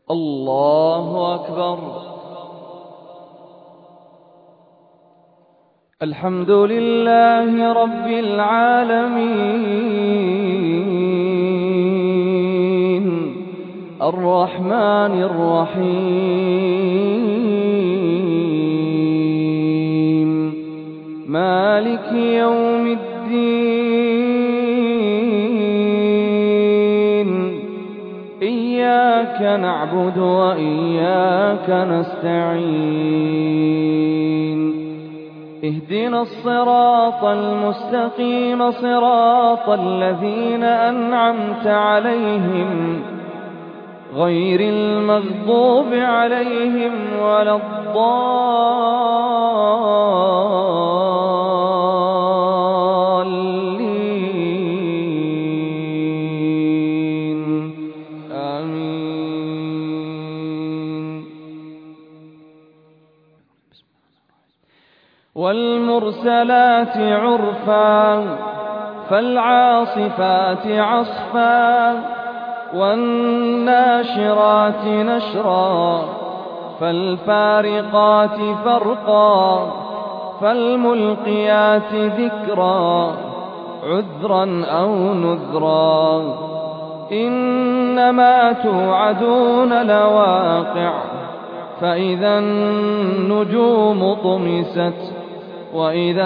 الله أكبر. الحمد لله رب العالمين الرحمن الرحيم مالك يوم الدين إياك نعبد وإياك نستعين اهدنا الصراط المستقيم صراط الذين أنعمت عليهم غير المغضوب عليهم ولا الضالين آمين. والمرسلات عرفا فالعاصفات عصفا والناشرات نشرا فالفارقات فرقا فالملقيات ذكرا عذرا أو نذرا إنما توعدون لواقع فإذا النجوم طمست وإذا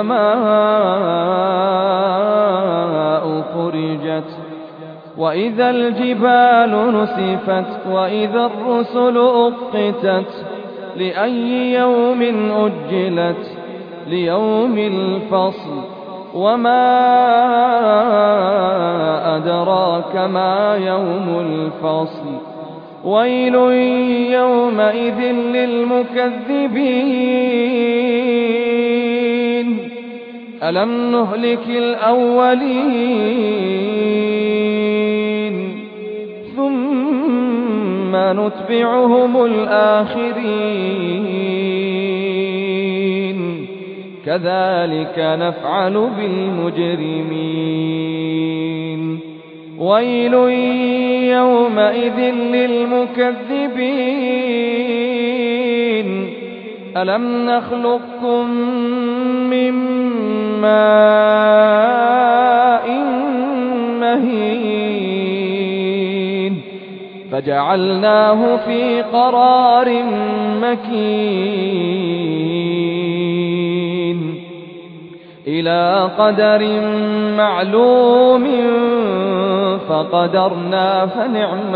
السماء فرجت وإذا الجبال نسفت وإذا الرسل أقتت لأي يوم أجلت ليوم الفصل وما أدراك ما يوم الفصل ويل يومئذ للمكذبين ألم نهلك الأولين ثم نتبعهم الآخرين كذلك نفعل بالمجرمين ويل يومئذ للمكذبين ألم نخلقكم من ماء مهين فجعلناه في قرار مكين إلى قدر معلوم فقدرنا فنعم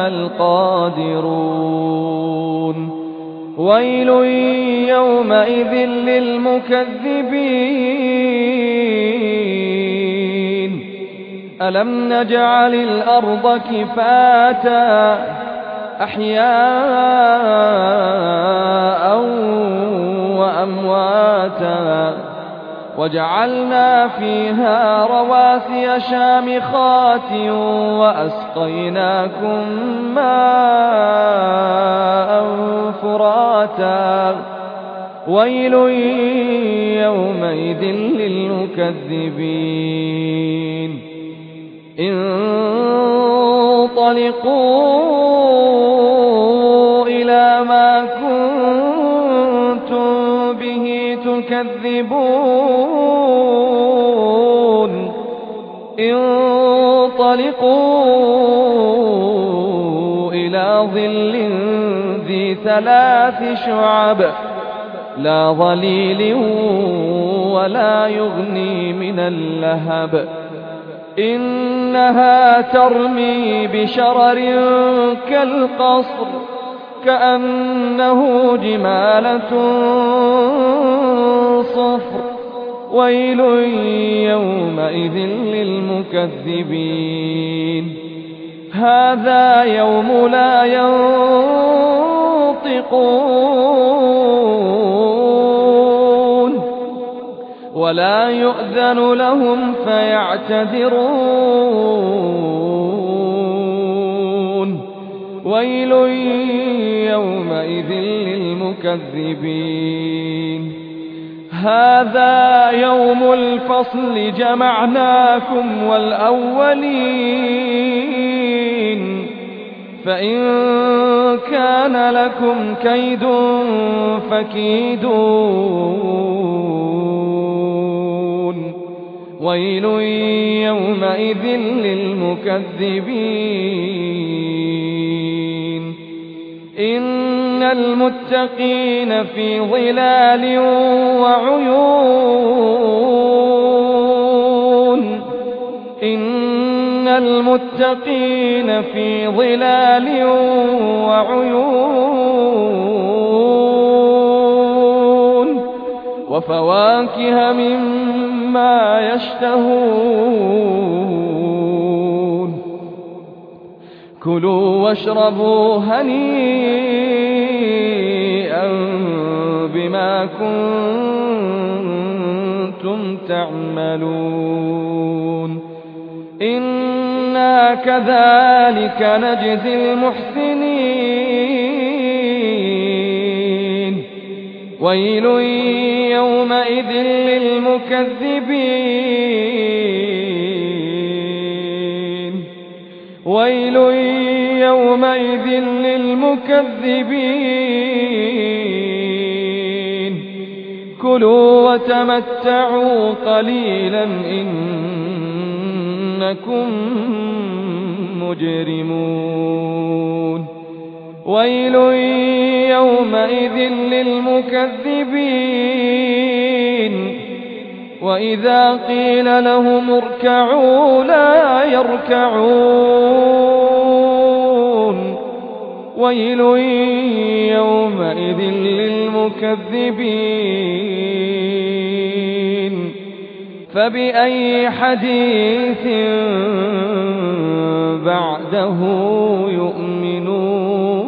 القادرون ويل يومئذ للمكذبين ألم نجعل الأرض كفاتا أحياء وأمواتا وجعلنا فيها رواسي شامخات وأسقيناكم ماء فراتا ويل يومئذ للمكذبين انطلقوا إلى ما كنتم به تكذبون انطلقوا إلى ظل ذي 3 شعب لا ظليل ولا يغني من اللهب إنها ترمي بشرر كالقصر كأنه جمالة صفر ويل يومئذ للمكذبين هذا يوم لا ينطقون ولا يؤذن لهم فيعتذرون ويل يومئذ للمكذبين هذا يوم الفصل جمعناكم والأولين فإن كان لكم كيد فكيدون ويل يومئذ للمكذبين إن المتقين في ظلال وعيون إن المتقين في ظلال وعيون وفواكه مما يشتهون كلوا واشربوا هنيئا بما كنتم تعملون إنا كذلك نجزي المحسنين ويل يومئذ للمكذبين ويل يومئذ للمكذبين كلوا وتمتعوا قليلا إنكم مجرمون ويل يومئذ للمكذبين وإذا قيل لهم اركعوا لا يركعون ويل يومئذ للمكذبين فبأي حديث بعده يؤمنون